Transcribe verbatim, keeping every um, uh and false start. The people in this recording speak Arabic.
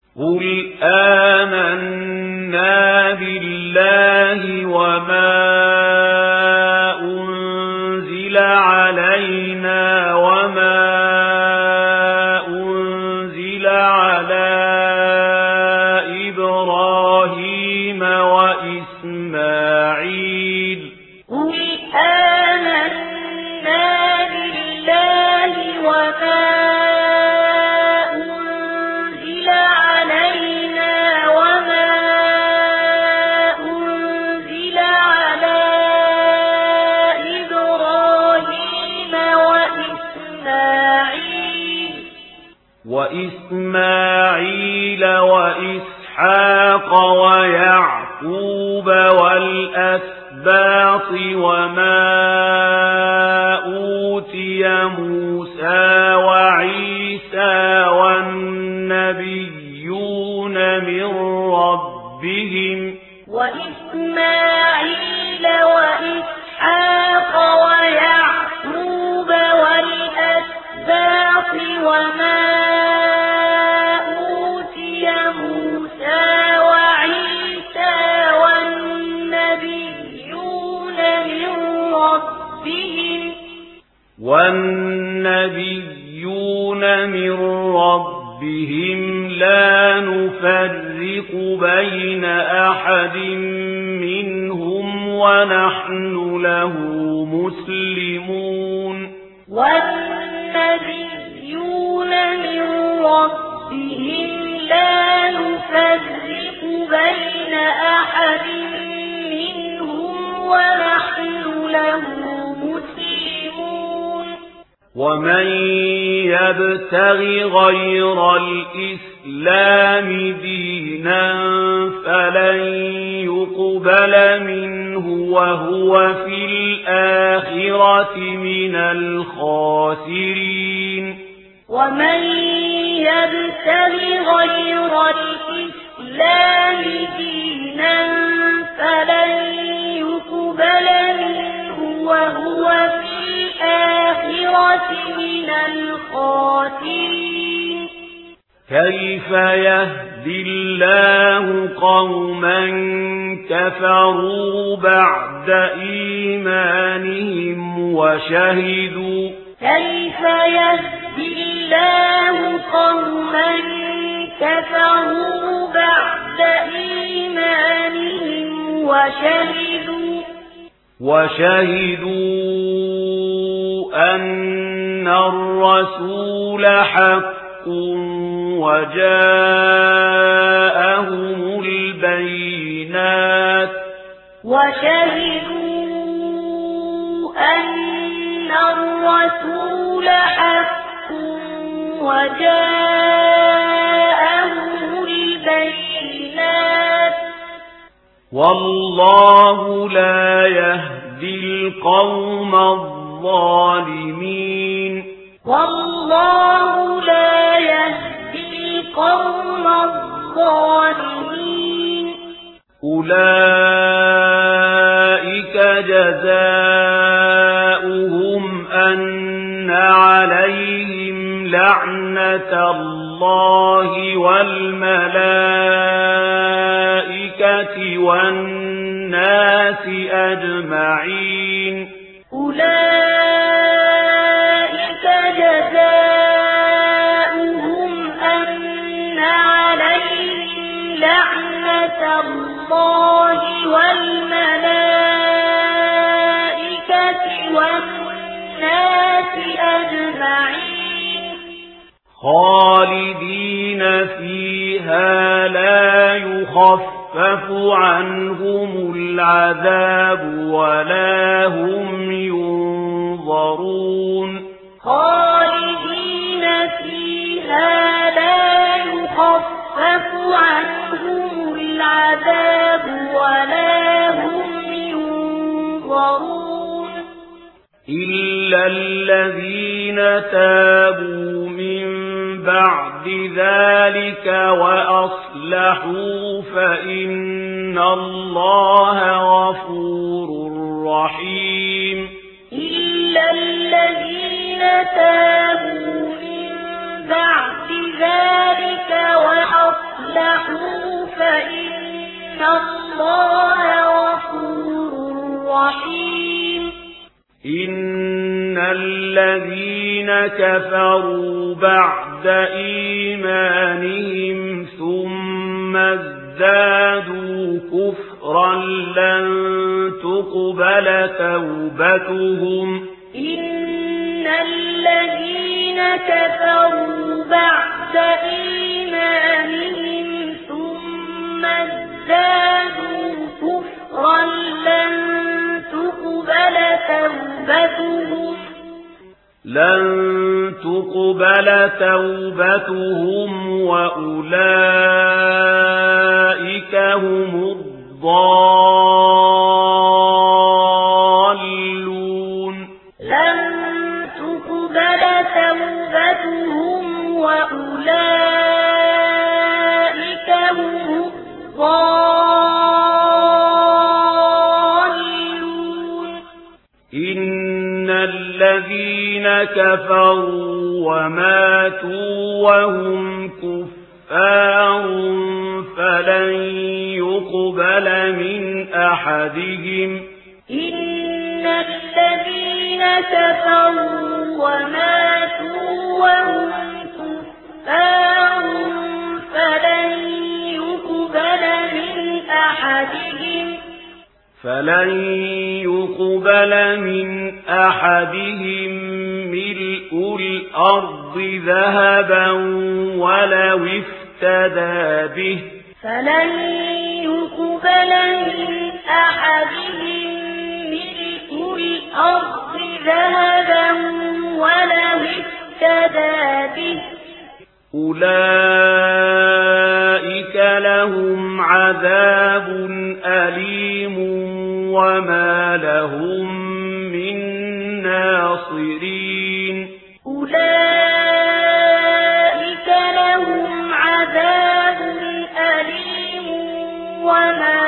قل آمنا بالله وما أنزل علينا وما أنزل على إبراهيم وإسماعيل قل آمنا بالله وما أنزل علينا وما أنزل على إبراهيم وإسماعيل وإسماعيل وإسحاق ويعقوب والأسباط وما أوتي موسى وعيسى والنبيون من ربهم وإسماعيل وإسحاق ويعقوب والأسباط وما أوتي موسى وعيسى والنبيون من ربهم والنبيون من ربهم لا نفرق بين أحد منهم ونحن له مسلمون والنبيون من ربهم لا نفرق بين أحد منهم ونحن له مسلمون ومن يبتغ غير الإسلام دينا فلن يقبل منه وهو في الآخرة من الخاسرين ومن يبتغ غير الإسلام دينا فلن يقبل منه وهو في الآخرة من الخاسرين كيف يهدي الله قوما كفروا بعد إيمانهم وشهدوا كيف يهدي الله قوما كفروا بعد إيمانهم وشهدوا وشهدوا أن الرسول حق وجاءهم البينات وشهدوا أن الرسول حق وجاءهم البينات والله لا يهدي القوم الظالمين والله لا يهدي القوم الظالمين أولئك جزاؤهم أن عليهم لعنة الله والملائكة والناس أجمعين أولئك جزاؤهم أن عليهم لعنة الله والملائكة والناس أجمعين خالدين فيها لا يخفف عنهم العذاب ولا هم ينظرون خالدين فيها لا يخفف عنهم العذاب ولا هم ينظرون إلا الذين تابوا من بعد ذلك وأصلحوا فإن الله غفور رحيم إلا الذين تابوا من بعد ذلك وأصلحوا وأصلحوا فإن الله غفور رحيم إن الذين كفروا بعد إيمانهم ثم ازدادوا كفرا لن تقبل توبتهم إن الذين كفروا بعد إيمانهم ثم ازدادوا كفرا لن تقبل توبتهم لن تقبل توبتهم وأولئك هم الضالون لن تقبل توبتهم وأولئك هم الضالون إن الذين كفروا وماتوا وهم كفار فلن يقبل من أحدهم إن الذين كفروا وماتوا وهم كفار فلن يقبل من أحدهم فلن يقبل من أحدهم ملء الأرض ذهبا ولو افتدى به فلن يقبل من أحدهم ملء الأرض ذهبا ولو افتدى به أولئك لهم عذاب أليم وما لهم من ناصرين أولئك لهم عذاب أليم وما